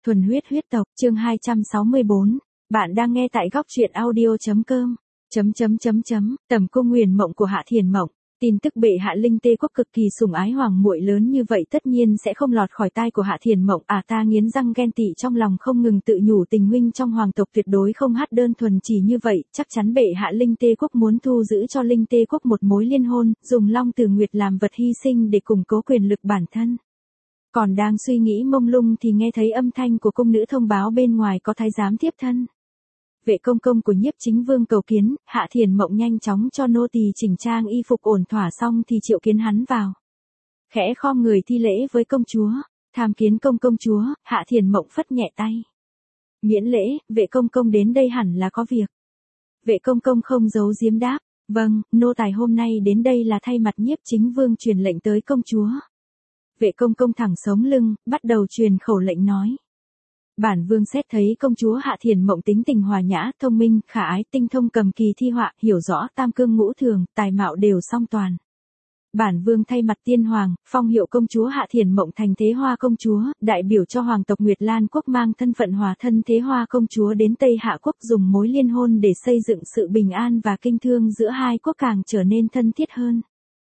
Thuần huyết huyết tộc, chương 264. Bạn đang nghe tại góc truyện audio.com. Tầm cung nguyền mộng của Hạ Thiền Mộng. Tin tức bệ hạ Linh Tê Quốc cực kỳ sủng ái hoàng muội lớn như vậy tất nhiên sẽ không lọt khỏi tai của Hạ Thiền Mộng. Ta nghiến răng ghen tị trong lòng không ngừng tự nhủ tình huynh trong hoàng tộc tuyệt đối không hát đơn thuần chỉ như vậy, chắc chắn bệ hạ Linh Tê Quốc muốn thu giữ cho Linh Tê Quốc một mối liên hôn, dùng Long Tử Nguyệt làm vật hy sinh để củng cố quyền lực bản thân. Còn đang suy nghĩ mông lung thì nghe thấy âm thanh của cung nữ thông báo bên ngoài có thái giám tiếp thân. Vệ công công của Nhiếp Chính Vương cầu kiến, Hạ Thiền Mộng nhanh chóng cho nô tỳ chỉnh trang y phục ổn thỏa xong thì triệu kiến hắn vào. Khẽ khom người thi lễ với công chúa, tham kiến công chúa, Hạ Thiền Mộng phất nhẹ tay. Miễn lễ, vệ công công đến đây hẳn là có việc. Vệ công công không giấu giếm đáp, vâng, nô tài hôm nay đến đây là thay mặt Nhiếp Chính Vương truyền lệnh tới công chúa. Vệ công công thẳng sống lưng, bắt đầu truyền khẩu lệnh nói. Bản vương xét thấy công chúa Hạ Thiền Mộng tính tình hòa nhã, thông minh, khả ái, tinh thông cầm kỳ thi họa, hiểu rõ tam cương ngũ thường, tài mạo đều song toàn. Bản vương thay mặt tiên hoàng, phong hiệu công chúa Hạ Thiền Mộng thành Thế Hoa công chúa, đại biểu cho hoàng tộc Nguyệt Lan quốc mang thân phận hòa thân Thế Hoa công chúa đến Tây Hạ quốc dùng mối liên hôn để xây dựng sự bình an và kinh thương giữa hai quốc càng trở nên thân thiết hơn.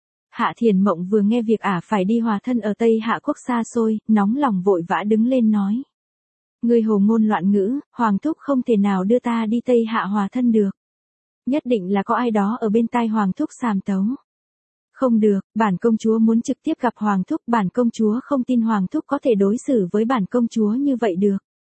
Hạ Thiền Mộng vừa nghe việc phải đi hòa thân ở Tây Hạ quốc xa xôi, nóng lòng vội vã đứng lên nói. Người hồ ngôn loạn ngữ, hoàng thúc không thể nào đưa ta đi Tây Hạ hòa thân được. Nhất định là có ai đó ở bên tai hoàng thúc sàm tấu. Không được, bản công chúa muốn trực tiếp gặp hoàng thúc, bản công chúa không tin hoàng thúc có thể đối xử với bản công chúa như vậy được.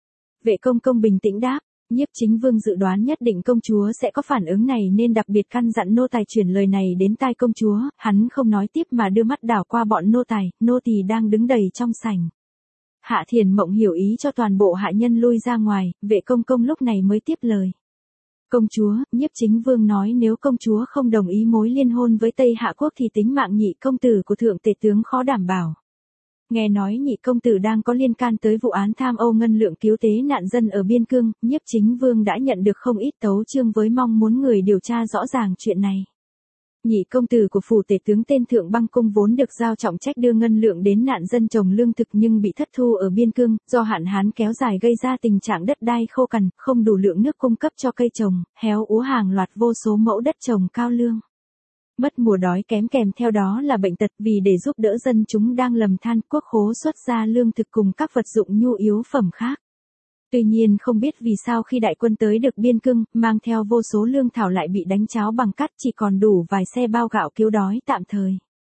Vệ công công bình tĩnh đáp. Nhiếp Chính Vương dự đoán nhất định công chúa sẽ có phản ứng này nên đặc biệt căn dặn nô tài chuyển lời này đến tai công chúa, hắn không nói tiếp mà đưa mắt đảo qua bọn nô tài, nô tỳ đang đứng đầy trong sảnh. Hạ Thiền Mộng hiểu ý cho toàn bộ hạ nhân lui ra ngoài, vệ công công lúc này mới tiếp lời. Công chúa, Nhiếp Chính Vương nói nếu công chúa không đồng ý mối liên hôn với Tây Hạ quốc thì tính mạng nhị công tử của thượng tể tướng khó đảm bảo. Nghe nói nhị công tử đang có liên can tới vụ án tham ô ngân lượng cứu tế nạn dân ở biên cương, Nhiếp Chính Vương đã nhận được không ít tấu chương với mong muốn người điều tra rõ ràng chuyện này. Nhị công tử của phủ tể tướng tên Thượng Băng Cung vốn được giao trọng trách đưa ngân lượng đến nạn dân trồng lương thực nhưng bị thất thu ở biên cương, do hạn hán kéo dài gây ra tình trạng đất đai khô cằn, không đủ lượng nước cung cấp cho cây trồng, héo úa hàng loạt vô số mẫu đất trồng cao lương. Mất mùa đói kèm theo đó là bệnh tật, vì để giúp đỡ dân chúng đang lầm than, quốc khố xuất ra lương thực cùng các vật dụng nhu yếu phẩm khác. Tuy nhiên không biết vì sao khi đại quân tới được biên cương, mang theo vô số lương thảo lại bị đánh cháo bằng cát, chỉ còn đủ vài xe bao gạo cứu đói tạm thời.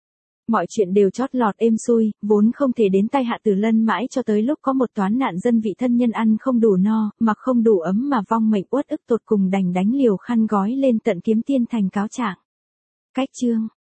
Mọi chuyện đều chót lọt êm xuôi, vốn không thể đến tay Hạ Tử Lân mãi cho tới lúc có một toán nạn dân vị thân nhân ăn không đủ no, mặc không đủ ấm mà vong mệnh uất ức tột cùng đành đánh liều khăn gói lên tận Kiếm Tiên thành cáo trạng. Cách chương